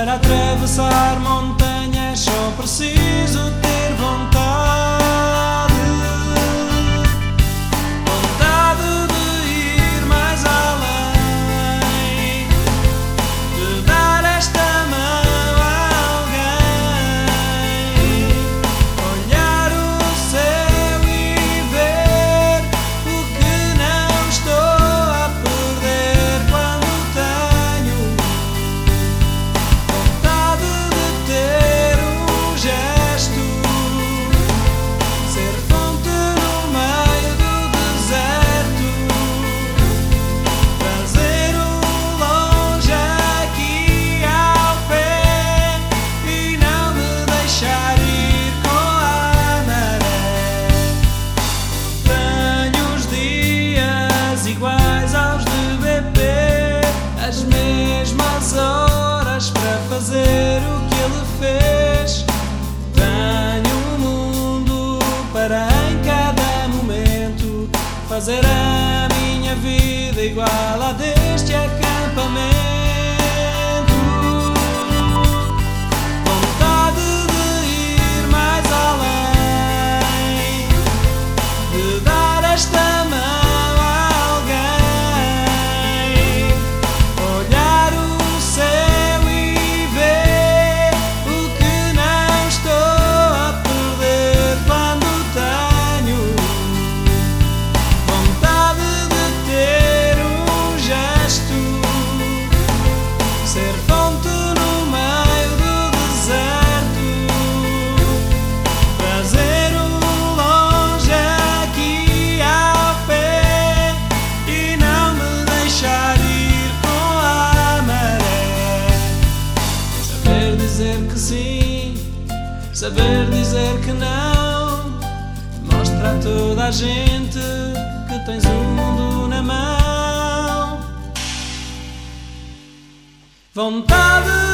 Para atravessar montanhas só preciso ter vontade. Vontade de ir mais além, de dar esta mão a alguém, olhar o céu e ver o que não estou a perder quando tenho vontade de ter um gesto, ser fonte no meio do deserto, trazer-o longe aqui ao pé e não me deixar ir com a maré. Tenho os dias iguais aos de BP, as mesmas horas para fazer o que ele fez. Tenho um mundo para em cada momento fazer a minha vida igual a deste acampamento. Vontade de ir mais além, de dar esta mão a alguém, olhar o céu e ver o que não estou a perder quando tenho vontade de ter um gesto, ser fonte no meio do deserto, trazer-o longe aqui ao pé e não me deixar ir com a maré. Saber dizer que sim, saber dizer que não, mostra a toda a gente que tens o mundo na mão. Vontade